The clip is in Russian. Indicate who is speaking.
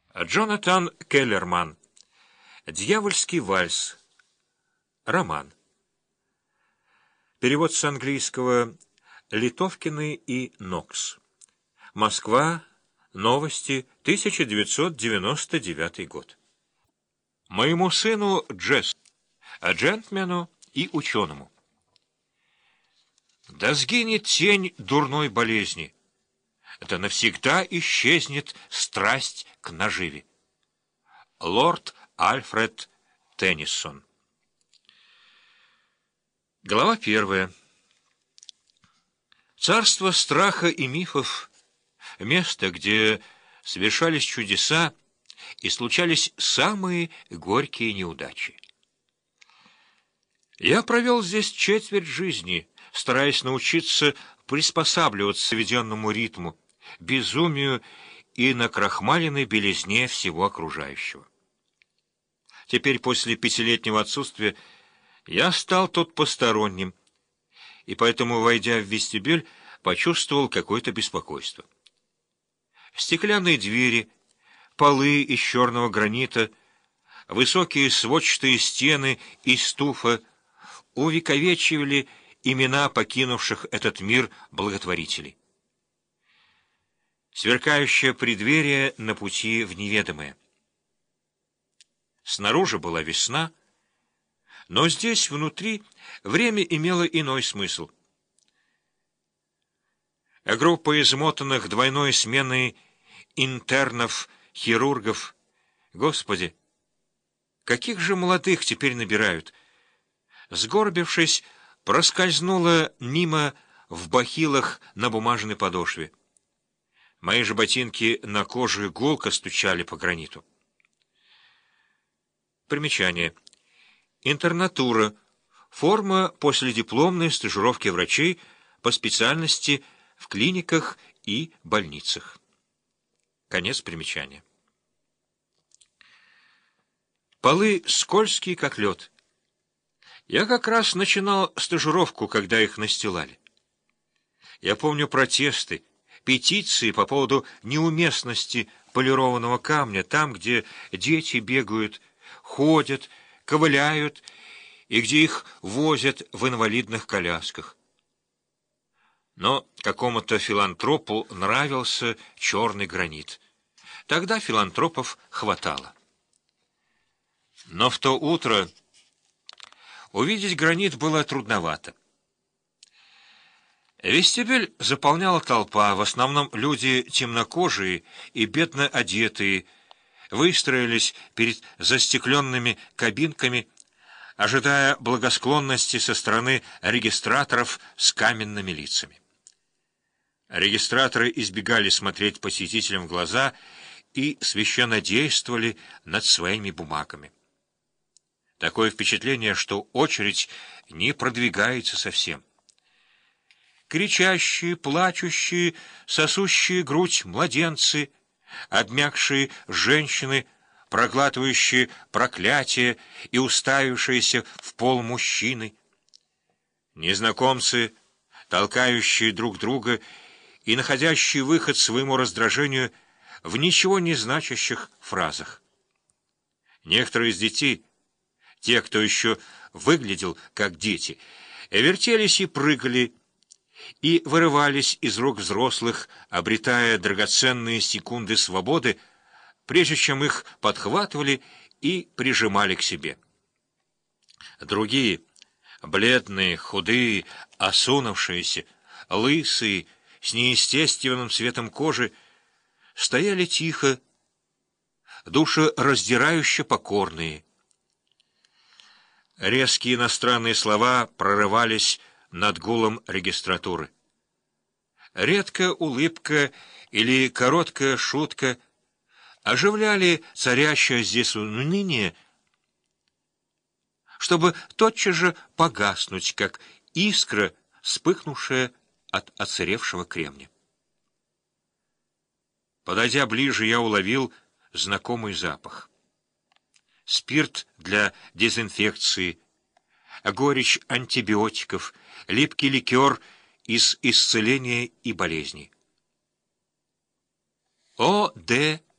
Speaker 1: Джонатан Келлерман. «Дьявольский вальс». Роман. Перевод с английского Литовкины и Нокс. Москва. Новости. 1999 год. Моему сыну Джессу, джентльмену и ученому. Да сгинет тень дурной болезни, да навсегда исчезнет страсть к наживе. Лорд Альфред Теннисон. Глава 1. Царство страха и мифов, место, где совершались чудеса и случались самые горькие неудачи. Я провел здесь четверть жизни, стараясь научиться приспосабливаться к заведенному ритму, безумию и накрахмаленной белизне всего окружающего. Теперь, после 5-летнего отсутствия, я стал тут посторонним, и поэтому, войдя в вестибюль, почувствовал какое-то беспокойство. Стеклянные двери, полы из черного гранита, высокие сводчатые стены из туфа увековечивали имена покинувших этот мир благотворителей. Сверкающее преддверие на пути в неведомое. Снаружи была весна, но здесь, внутри, время имело иной смысл. Группа измотанных двойной сменой интернов-хирургов, Господи, каких же молодых теперь набирают, сгорбившись, проскользнула мимо в бахилах на бумажной подошве. Мои же ботинки на коже гулко стучали по граниту. Примечание. Интернатура. Форма последипломной стажировки врачей по специальности в клиниках и больницах. Конец примечания. Полы скользкие, как лед. Я как раз начинал стажировку, когда их настилали. Я помню протесты, петиции по поводу неуместности полированного камня там, где дети бегают, ходят, ковыляют и где их возят в инвалидных колясках. Но какому-то филантропу нравился черный гранит. Тогда филантропов хватало. Но в то утро увидеть гранит было трудновато. Вестибюль заполняла толпа, в основном люди темнокожие и бедно одетые, выстроились перед застекленными кабинками, ожидая благосклонности со стороны регистраторов с каменными лицами. Регистраторы избегали смотреть посетителям в глаза и священнодействовали над своими бумагами. Такое впечатление, что очередь не продвигается совсем. Кричащие, плачущие, сосущие грудь младенцы, обмякшие женщины, проглатывающие проклятия и уставившиеся в пол мужчины, незнакомцы, толкающие друг друга и находящие выход своему раздражению в ничего не значащих фразах. Некоторые из детей, те, кто еще выглядел как дети, вертелись и прыгали, и вырывались из рук взрослых, обретая драгоценные секунды свободы, прежде чем их подхватывали и прижимали к себе. Другие, бледные, худые, осунувшиеся, лысые, с неестественным цветом кожи, стояли тихо, душераздирающе покорные. Резкие иностранные слова прорывались над гулом регистратуры. Редкая улыбка или короткая шутка оживляли царящее здесь уныние, чтобы тотчас же погаснуть, как искра, вспыхнувшая от отсыревшего кремня. Подойдя ближе, я уловил знакомый запах. Спирт для дезинфекции, горечь антибиотиков, липкий ликер из исцеления и болезней. О. Д.